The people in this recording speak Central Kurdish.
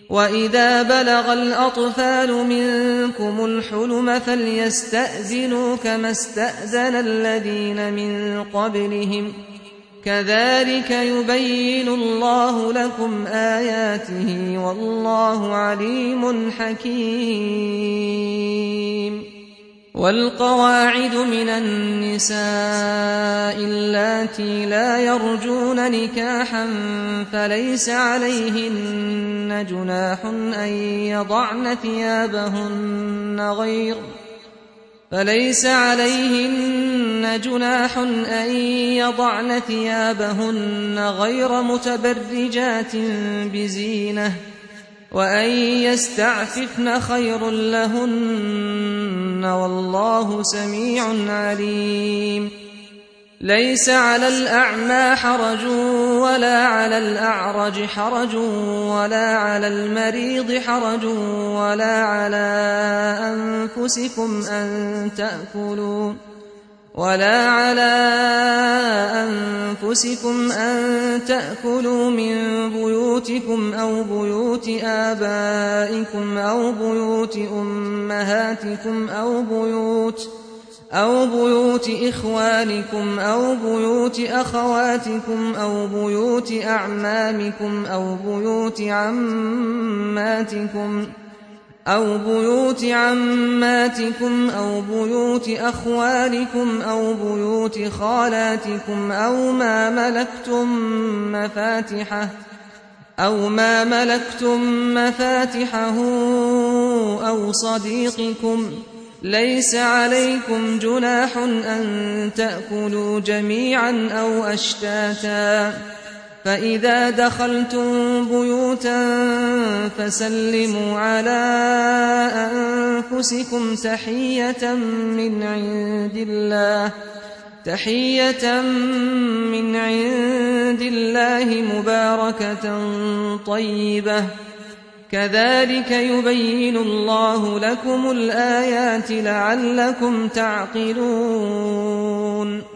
وإذا بلغ الأطفال منكم الحلم فليستأذنوا كما استأذن الذين من قبلهم كذلك يبين الله لكم آياته والله عليم حكيم. والقواعد من النساء اللاتي لا يرجون نكاحا فليس عليهن جناح أن يضعن ثيابهن غير متبرجات بزينة وأن يستعففن خير لهن والله سميع عليم. ليس على الأعمى حرج ولا على الأعرج حرج ولا على المريض حرج ولا على أنفسكم أن تأكلوا من بيوتكم أو بيوت آبائكم أو بيوت أمهاتكم أو بيوت إخوانكم أو بيوت أخواتكم أو بيوت أعمامكم أو بيوت عماتكم أو بيوت أخوالكم أو بيوت خالاتكم أو ما ملكتم مفاتحه أو صديقكم. ليس عليكم جناح أن تأكلوا جميعا أو أشتاتا فإذا دخلتم بيوتا فسلموا على أنفسكم تحية من عند الله مباركة طيبة كذلك يبين الله لكم الآيات لعلكم تعقلون.